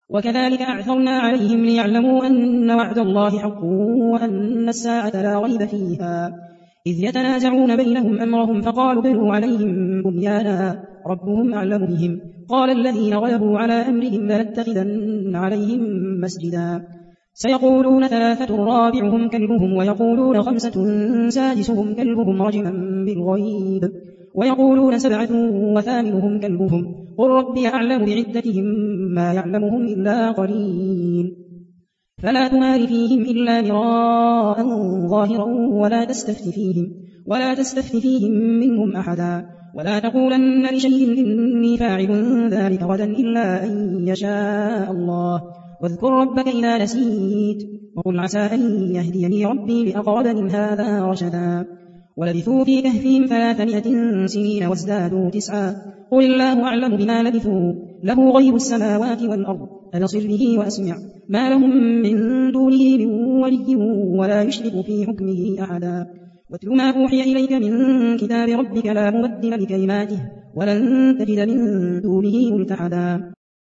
وكذلك أعثرنا عليهم ليعلموا أن وعد الله حق وأن الساعة لا ريب فيها إذ يتنازعون بينهم أمرهم فقالوا بنوا عليهم بنيانا ربهم أعلم بهم قال الذين غلبوا على أمرهم لنتخذن عليهم مسجدا سيقولون 3 رابعهم كلبهم ويقولون 5 سادسهم كلبهم رجما بالغيب ويقولون 7 وثامنهم كلبهم قل ربي أعلم بعدتهم ما يعلمهم إلا قليل فلا تمار فيهم إلا مراء ظاهرا ولا تستفت فيهم منهم أحدا ولا تقولن لشيء إني فاعل ذلك غدا إلا أن يشاء الله واذكر ربك إذا نسيت وقل عسى أن يهديني ربي لأقرب من هذا رشدا ولبثوا في كهفهم 300 سنين وازدادوا 9 قل الله أعلم بما لبثوا له غيب السماوات والأرض أبصر به وأسمع ما لهم من دونه من ولي ولا يشرك في حكمه أحدا واتل ما أوحي إليك من كتاب ربك لا مبدل لكلماته ولن تجد من دونه ملتحدا